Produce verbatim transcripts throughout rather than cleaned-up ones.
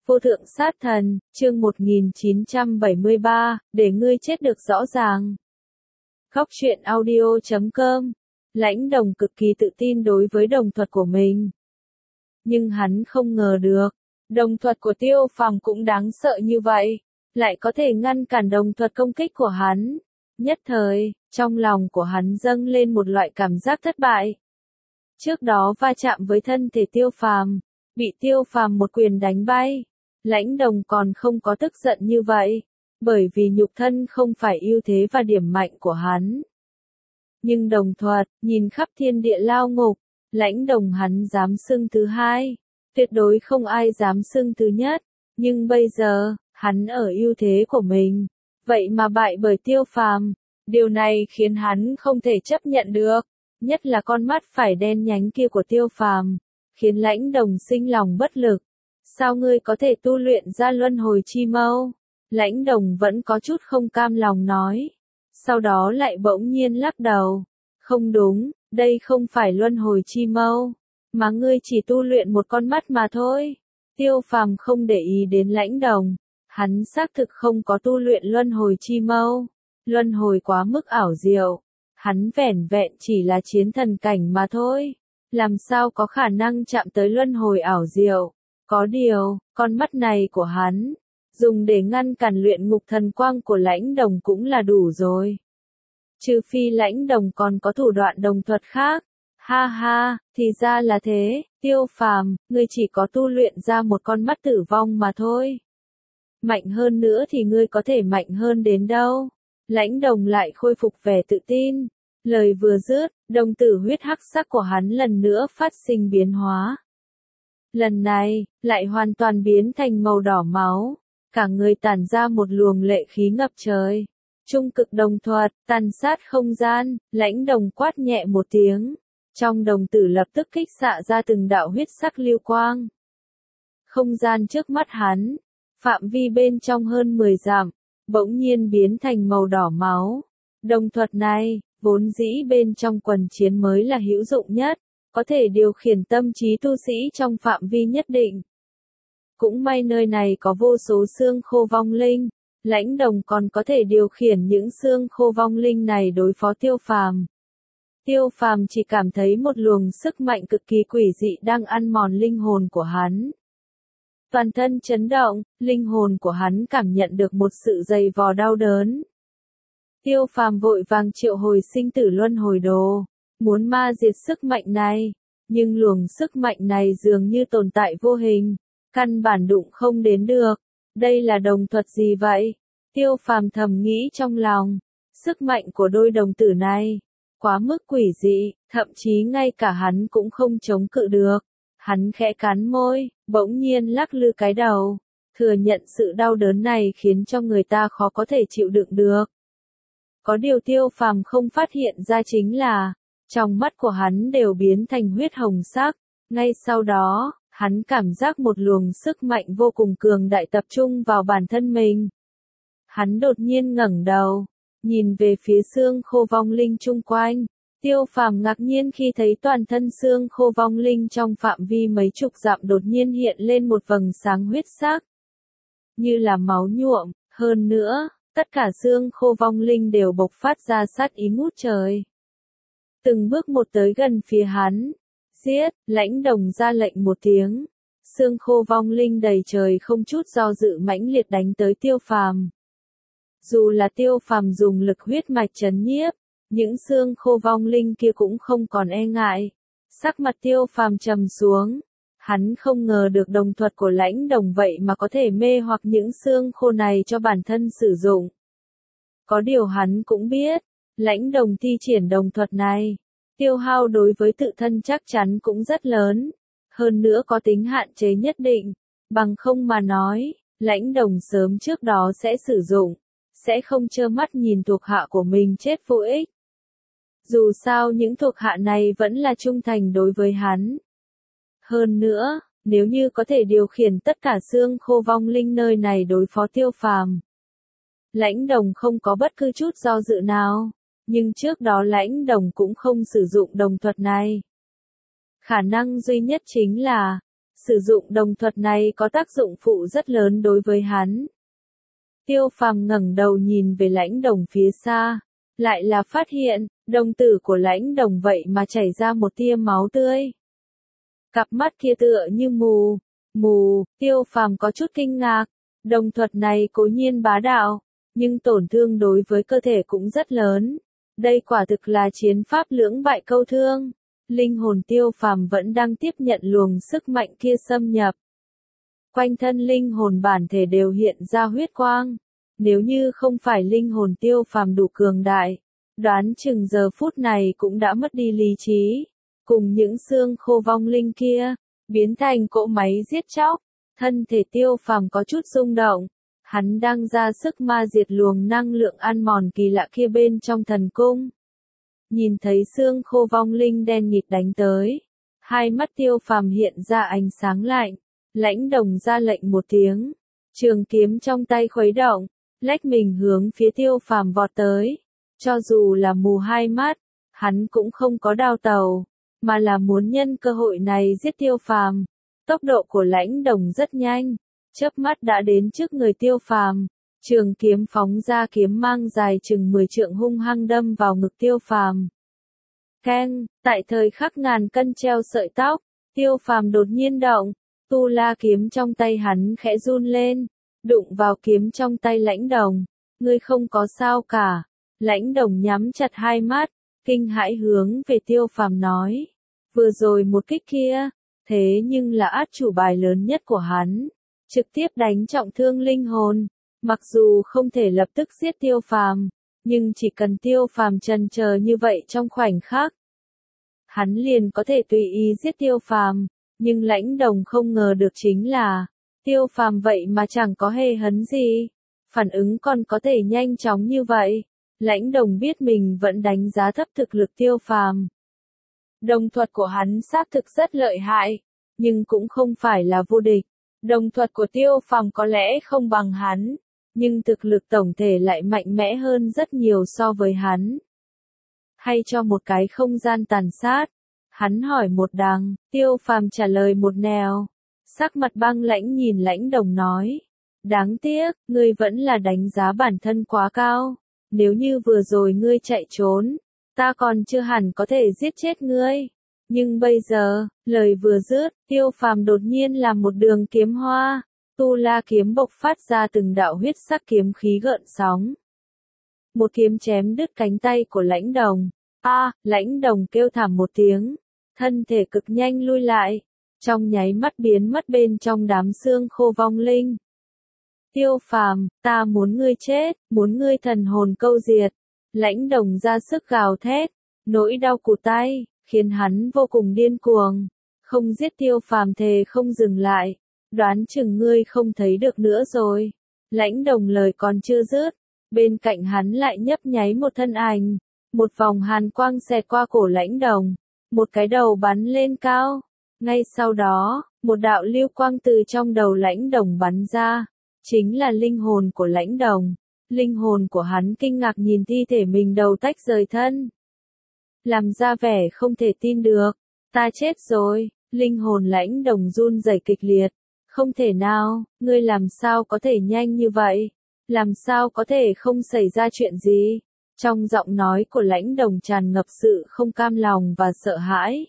Vô thượng sát thần, chương một nghìn chín trăm bảy mươi ba, để ngươi chết được rõ ràng. Góc truyện audio chấm com. Lãnh Đồng cực kỳ tự tin đối với đồng thuật của mình. Nhưng hắn không ngờ được, đồng thuật của Tiêu Phàm cũng đáng sợ như vậy, lại có thể ngăn cản đồng thuật công kích của hắn. Nhất thời, trong lòng của hắn dâng lên một loại cảm giác thất bại. Trước đó va chạm với thân thể Tiêu Phàm, bị Tiêu Phàm một quyền đánh bay. Lãnh Đồng còn không có tức giận như vậy, bởi vì nhục thân không phải ưu thế và điểm mạnh của hắn. Nhưng đồng thuật, nhìn khắp thiên địa lao ngục, Lãnh Đồng hắn dám xưng thứ hai, tuyệt đối không ai dám xưng thứ nhất, nhưng bây giờ, hắn ở ưu thế của mình, vậy mà bại bởi Tiêu Phàm, điều này khiến hắn không thể chấp nhận được, nhất là con mắt phải đen nhánh kia của Tiêu Phàm, khiến Lãnh Đồng sinh lòng bất lực. Sao ngươi có thể tu luyện ra luân hồi chi mâu? Lãnh Đồng vẫn có chút không cam lòng nói. Sau đó lại bỗng nhiên lắc đầu. Không đúng, đây không phải luân hồi chi mâu, mà ngươi chỉ tu luyện một con mắt mà thôi. Tiêu Phàm không để ý đến Lãnh Đồng. Hắn xác thực không có tu luyện luân hồi chi mâu. Luân hồi quá mức ảo diệu. Hắn vẻn vẹn chỉ là chiến thần cảnh mà thôi. Làm sao có khả năng chạm tới luân hồi ảo diệu? Có điều, con mắt này của hắn, dùng để ngăn cản luyện ngục thần quang của Lãnh Đồng cũng là đủ rồi. Trừ phi Lãnh Đồng còn có thủ đoạn đồng thuật khác. Ha ha, thì ra là thế, Tiêu Phàm, ngươi chỉ có tu luyện ra một con mắt tử vong mà thôi. Mạnh hơn nữa thì ngươi có thể mạnh hơn đến đâu? Lãnh Đồng lại khôi phục vẻ tự tin. Lời vừa dứt, đồng tử huyết hắc sắc của hắn lần nữa phát sinh biến hóa. Lần này, lại hoàn toàn biến thành màu đỏ máu, cả người tản ra một luồng lệ khí ngập trời. Trung cực đồng thuật, tàn sát không gian, Lãnh Đồng quát nhẹ một tiếng. Trong đồng tử lập tức kích xạ ra từng đạo huyết sắc lưu quang. Không gian trước mắt hắn, phạm vi bên trong hơn mười dặm, bỗng nhiên biến thành màu đỏ máu. Đồng thuật này, vốn dĩ bên trong quần chiến mới là hữu dụng nhất. Có thể điều khiển tâm trí tu sĩ trong phạm vi nhất định. Cũng may nơi này có vô số xương khô vong linh, Lãnh Đồng còn có thể điều khiển những xương khô vong linh này đối phó Tiêu Phàm. Tiêu Phàm chỉ cảm thấy một luồng sức mạnh cực kỳ quỷ dị đang ăn mòn linh hồn của hắn. Toàn thân chấn động, linh hồn của hắn cảm nhận được một sự dày vò đau đớn. Tiêu Phàm vội vàng triệu hồi sinh tử luân hồi đồ. Muốn ma diệt sức mạnh này, nhưng luồng sức mạnh này dường như tồn tại vô hình, căn bản đụng không đến được. Đây là đồng thuật gì vậy? Tiêu Phàm thầm nghĩ trong lòng, sức mạnh của đôi đồng tử này, quá mức quỷ dị, thậm chí ngay cả hắn cũng không chống cự được. Hắn khẽ cắn môi, bỗng nhiên lắc lư cái đầu, thừa nhận sự đau đớn này khiến cho người ta khó có thể chịu đựng được. Có điều Tiêu Phàm không phát hiện ra chính là, trong mắt của hắn đều biến thành huyết hồng sắc, ngay sau đó, hắn cảm giác một luồng sức mạnh vô cùng cường đại tập trung vào bản thân mình. Hắn đột nhiên ngẩng đầu, nhìn về phía xương khô vong linh chung quanh. Tiêu Phàm ngạc nhiên khi thấy toàn thân xương khô vong linh trong phạm vi mấy chục dặm đột nhiên hiện lên một vầng sáng huyết sắc, như là máu nhuộm, hơn nữa, tất cả xương khô vong linh đều bộc phát ra sát ý ngút trời. Từng bước một tới gần phía hắn. Giết, Lãnh Đồng ra lệnh một tiếng. Xương khô vong linh đầy trời không chút do dự mãnh liệt đánh tới Tiêu Phàm. Dù là Tiêu Phàm dùng lực huyết mạch trấn nhiếp, những xương khô vong linh kia cũng không còn e ngại. Sắc mặt Tiêu Phàm trầm xuống. Hắn không ngờ được đồng thuật của Lãnh Đồng vậy mà có thể mê hoặc những xương khô này cho bản thân sử dụng. Có điều hắn cũng biết. Lãnh Đồng thi triển đồng thuật này, tiêu hao đối với tự thân chắc chắn cũng rất lớn, hơn nữa có tính hạn chế nhất định, bằng không mà nói, Lãnh Đồng sớm trước đó sẽ sử dụng, sẽ không trơ mắt nhìn thuộc hạ của mình chết vô ích. Dù sao những thuộc hạ này vẫn là trung thành đối với hắn. Hơn nữa, nếu như có thể điều khiển tất cả xương khô vong linh nơi này đối phó Tiêu Phàm, Lãnh Đồng không có bất cứ chút do dự nào. Nhưng trước đó Lãnh Đồng cũng không sử dụng đồng thuật này. Khả năng duy nhất chính là, Sử dụng đồng thuật này có tác dụng phụ rất lớn đối với hắn. Tiêu Phàm ngẩng đầu nhìn về Lãnh Đồng phía xa, lại là phát hiện, đồng tử của Lãnh Đồng vậy mà chảy ra một tia máu tươi. Cặp mắt kia tựa như mù, mù, Tiêu Phàm có chút kinh ngạc, đồng thuật này cố nhiên bá đạo, nhưng tổn thương đối với cơ thể cũng rất lớn. Đây quả thực là chiến pháp lưỡng bại câu thương. Linh hồn Tiêu Phàm vẫn đang tiếp nhận luồng sức mạnh kia xâm nhập. Quanh thân linh hồn bản thể đều hiện ra huyết quang. Nếu như không phải linh hồn Tiêu Phàm đủ cường đại, đoán chừng giờ phút này cũng đã mất đi lý trí. Cùng những xương khô vong linh kia, biến thành cỗ máy giết chóc. Thân thể Tiêu Phàm có chút rung động. Hắn đang ra sức ma diệt luồng năng lượng ăn mòn kỳ lạ kia bên trong thần cung. Nhìn thấy xương khô vong linh đen nghịt đánh tới, hai mắt Tiêu Phàm hiện ra ánh sáng lạnh. Lãnh Đồng ra lệnh một tiếng, trường kiếm trong tay khuấy động, lách mình hướng phía Tiêu Phàm vọt tới. Cho dù là mù hai mắt, hắn cũng không có đao tàu, mà là muốn nhân cơ hội này giết Tiêu Phàm. Tốc độ của Lãnh Đồng rất nhanh, chớp mắt đã đến trước người Tiêu Phàm. Trường kiếm phóng ra, kiếm mang dài chừng mười trượng hung hăng đâm vào ngực Tiêu Phàm. Keng, tại thời khắc ngàn cân treo sợi tóc, Tiêu Phàm đột nhiên động, tu la kiếm trong tay hắn khẽ run lên, đụng vào kiếm trong tay Lãnh Đồng. Ngươi không có sao cả. Lãnh Đồng nhắm chặt hai mắt, kinh hãi hướng về Tiêu Phàm nói. Vừa rồi một kích kia, thế nhưng là át chủ bài lớn nhất của hắn, trực tiếp đánh trọng thương linh hồn. Mặc dù không thể lập tức giết Tiêu Phàm, nhưng chỉ cần Tiêu Phàm chần chờ như vậy trong khoảnh khắc, hắn liền có thể tùy ý giết Tiêu Phàm. Nhưng Lãnh Đồng không ngờ được chính là, Tiêu Phàm vậy mà chẳng có hề hấn gì, phản ứng còn có thể nhanh chóng như vậy. Lãnh Đồng biết mình vẫn đánh giá thấp thực lực Tiêu Phàm. Đồng thuật của hắn xác thực rất lợi hại, nhưng cũng không phải là vô địch. Đồng thuật của Tiêu Phàm có lẽ không bằng hắn, nhưng thực lực tổng thể lại mạnh mẽ hơn rất nhiều so với hắn. Hay cho một cái không gian tàn sát. Hắn hỏi một đằng, Tiêu Phàm trả lời một nẻo. Sắc mặt băng lãnh nhìn Lãnh Đồng nói. Đáng tiếc, ngươi vẫn là đánh giá bản thân quá cao. Nếu như vừa rồi ngươi chạy trốn, ta còn chưa hẳn có thể giết chết ngươi. Nhưng bây giờ, lời vừa dứt, Tiêu Phàm đột nhiên làm một đường kiếm hoa. Tu la kiếm bộc phát ra từng đạo huyết sắc kiếm khí gợn sóng. Một kiếm chém đứt cánh tay của Lãnh Đồng. A, à, Lãnh Đồng kêu thảm một tiếng, thân thể cực nhanh lui lại, trong nháy mắt biến mất bên trong đám xương khô vong linh. Tiêu Phàm, ta muốn ngươi chết, muốn ngươi thần hồn câu diệt. Lãnh Đồng ra sức gào thét, nỗi đau cụt tay khiến hắn vô cùng điên cuồng. Không giết Tiêu Phàm thề không dừng lại. Đoán chừng ngươi không thấy được nữa rồi. Lãnh Đồng lời còn chưa dứt, bên cạnh hắn lại nhấp nháy một thân ảnh. Một vòng hàn quang xẹt qua cổ Lãnh Đồng, một cái đầu bắn lên cao. Ngay sau đó, một đạo lưu quang từ trong đầu Lãnh Đồng bắn ra, chính là linh hồn của Lãnh Đồng. Linh hồn của hắn kinh ngạc nhìn thi thể mình đầu tách rời thân, làm ra vẻ không thể tin được. Ta chết rồi. Linh hồn Lãnh Đồng run rẩy kịch liệt. Không thể nào, ngươi làm sao có thể nhanh như vậy? Làm sao có thể không xảy ra chuyện gì? Trong giọng nói của Lãnh Đồng tràn ngập sự không cam lòng và sợ hãi.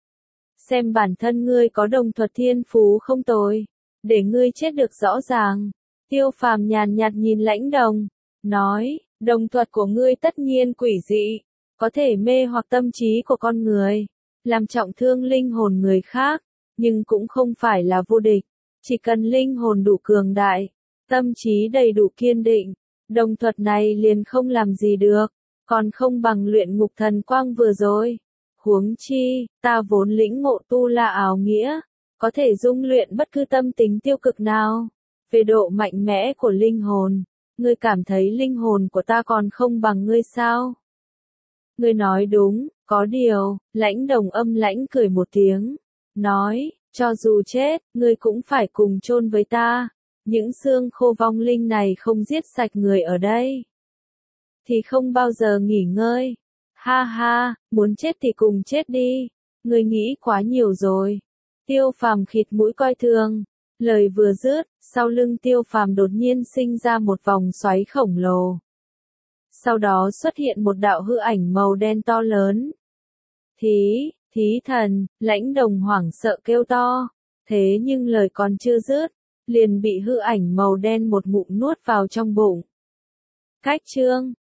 Xem bản thân ngươi có đồng thuật thiên phú không tồi, để ngươi chết được rõ ràng. Tiêu Phàm nhàn nhạt nhìn Lãnh Đồng, nói, đồng thuật của ngươi tất nhiên quỷ dị, có thể mê hoặc tâm trí của con người, làm trọng thương linh hồn người khác, nhưng cũng không phải là vô địch. Chỉ cần linh hồn đủ cường đại, tâm trí đầy đủ kiên định, đồng thuật này liền không làm gì được, còn không bằng luyện ngục thần quang vừa rồi. Huống chi, ta vốn lĩnh ngộ tu la áo nghĩa, có thể dung luyện bất cứ tâm tính tiêu cực nào. Về độ mạnh mẽ của linh hồn, ngươi cảm thấy linh hồn của ta còn không bằng ngươi sao? Ngươi nói đúng, có điều, Lãnh Đồng âm lãnh cười một tiếng, nói, cho dù chết, ngươi cũng phải cùng chôn với ta. Những xương khô vong linh này không giết sạch người ở đây, thì không bao giờ nghỉ ngơi. Ha ha, muốn chết thì cùng chết đi. Ngươi nghĩ quá nhiều rồi. Tiêu Phàm khịt mũi coi thường. Lời vừa dứt, sau lưng Tiêu Phàm đột nhiên sinh ra một vòng xoáy khổng lồ. Sau đó xuất hiện một đạo hư ảnh màu đen to lớn. Thí, thí thần, Lãnh Đồng hoảng sợ kêu to. Thế nhưng lời còn chưa dứt, liền bị hư ảnh màu đen một ngụm nuốt vào trong bụng. Cách chương